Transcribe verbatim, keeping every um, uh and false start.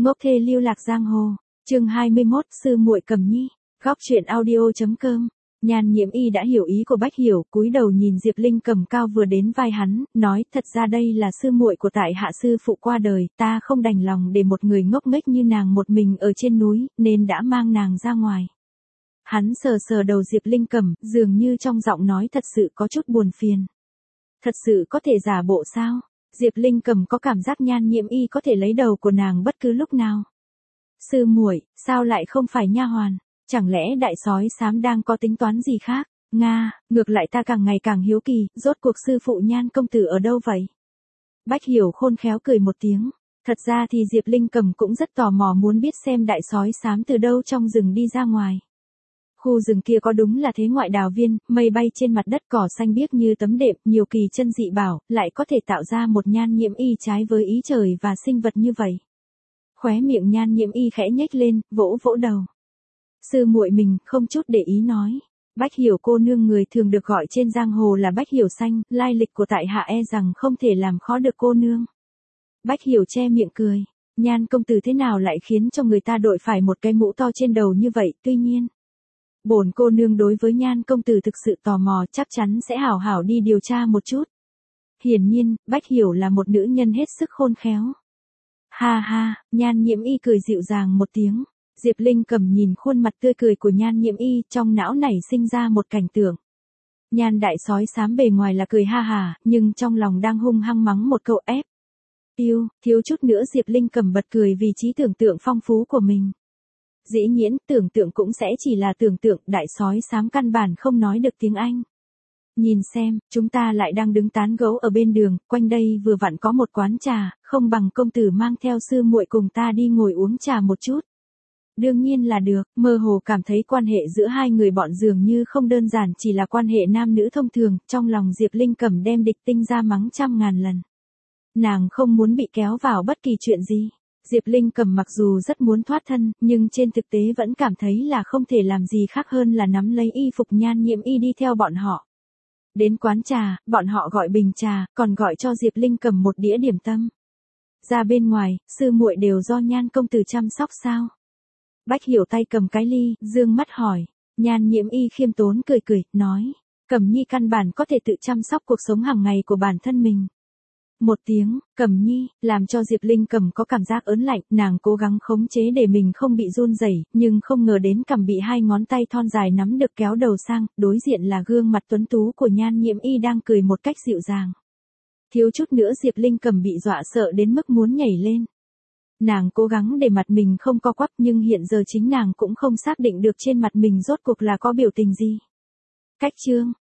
Ngốc thê lưu lạc giang hồ. Chương hai mươi mốt, sư muội Cẩm Nhi. Góc truyện audio chấm com. Nhan Nhiễm Y đã hiểu ý của Bách Hiểu, cúi đầu nhìn Diệp Linh cầm cao vừa đến vai hắn, nói: "Thật ra đây là sư muội của tại hạ sư phụ qua đời, ta không đành lòng để một người ngốc nghếch như nàng một mình ở trên núi, nên đã mang nàng ra ngoài." Hắn sờ sờ đầu Diệp Linh Cẩm, dường như trong giọng nói thật sự có chút buồn phiền. Thật sự có thể giả bộ sao? Diệp Linh Cẩm có cảm giác Nhan Nhiễm Y có thể lấy đầu của nàng bất cứ lúc nào. Sư muội, sao lại không phải nha hoàn? Chẳng lẽ đại sói xám đang có tính toán gì khác? Nga, ngược lại ta càng ngày càng hiếu kỳ, rốt cuộc sư phụ Nhan công tử ở đâu vậy? Bách Hiểu khôn khéo cười một tiếng. Thật ra thì Diệp Linh Cẩm cũng rất tò mò muốn biết xem đại sói xám từ đâu trong rừng đi ra ngoài. Khu rừng kia có đúng là thế ngoại đào viên, mây bay trên mặt đất, cỏ xanh biếc như tấm đệm, nhiều kỳ chân dị bảo, lại có thể tạo ra một Nhan Nhiễm Y trái với ý trời và sinh vật như vậy. Khóe miệng Nhan Nhiễm Y khẽ nhếch lên, vỗ vỗ đầu. Sư muội mình không chút để ý nói. Bách Hiểu cô nương người thường được gọi trên giang hồ là Bách Hiểu Xanh, lai lịch của tại hạ e rằng không thể làm khó được cô nương. Bách Hiểu che miệng cười. Nhan công tử thế nào lại khiến cho người ta đội phải một cái mũ to trên đầu như vậy, tuy nhiên. Bổn cô nương đối với Nhan công tử thực sự tò mò, chắc chắn sẽ hảo hảo đi điều tra một chút. Hiển nhiên, Bách Hiểu là một nữ nhân hết sức khôn khéo. Ha ha, Nhan Nhiễm Y cười dịu dàng một tiếng. Diệp Linh Cẩm nhìn khuôn mặt tươi cười của Nhan Nhiễm Y, trong não nảy sinh ra một cảnh tượng. Nhan đại sói xám bề ngoài là cười ha hà, nhưng trong lòng đang hung hăng mắng một câu ép. Yêu, thiếu chút nữa Diệp Linh Cẩm bật cười vì trí tưởng tượng phong phú của mình. Dĩ nhiên, tưởng tượng cũng sẽ chỉ là tưởng tượng, đại sói xám căn bản không nói được tiếng Anh. Nhìn xem, chúng ta lại đang đứng tán gẫu ở bên đường, quanh đây vừa vặn có một quán trà, không bằng công tử mang theo sư muội cùng ta đi ngồi uống trà một chút. Đương nhiên là được, mơ hồ cảm thấy quan hệ giữa hai người bọn dường như không đơn giản chỉ là quan hệ nam nữ thông thường, trong lòng Diệp Linh Cẩm đem địch tinh ra mắng trăm ngàn lần. Nàng không muốn bị kéo vào bất kỳ chuyện gì. Diệp Linh Cẩm mặc dù rất muốn thoát thân, nhưng trên thực tế vẫn cảm thấy là không thể làm gì khác hơn là nắm lấy y phục Nhan Nhiễm Y đi theo bọn họ. Đến quán trà, bọn họ gọi bình trà, còn gọi cho Diệp Linh Cẩm một đĩa điểm tâm. Ra bên ngoài, sư muội đều do Nhan công tử chăm sóc sao? Bách Hiểu tay cầm cái ly, dương mắt hỏi. Nhan Nhiễm Y khiêm tốn cười cười, nói. Cẩm Nhi căn bản có thể tự chăm sóc cuộc sống hàng ngày của bản thân mình. Một tiếng, Cẩm Nhi, làm cho Diệp Linh Cẩm có cảm giác ớn lạnh, nàng cố gắng khống chế để mình không bị run rẩy, nhưng không ngờ đến cằm bị hai ngón tay thon dài nắm được kéo đầu sang, đối diện là gương mặt tuấn tú của Nhan Nhiễm Y đang cười một cách dịu dàng. Thiếu chút nữa Diệp Linh Cẩm bị dọa sợ đến mức muốn nhảy lên. Nàng cố gắng để mặt mình không co quắp, nhưng hiện giờ chính nàng cũng không xác định được trên mặt mình rốt cuộc là có biểu tình gì. Cách chương,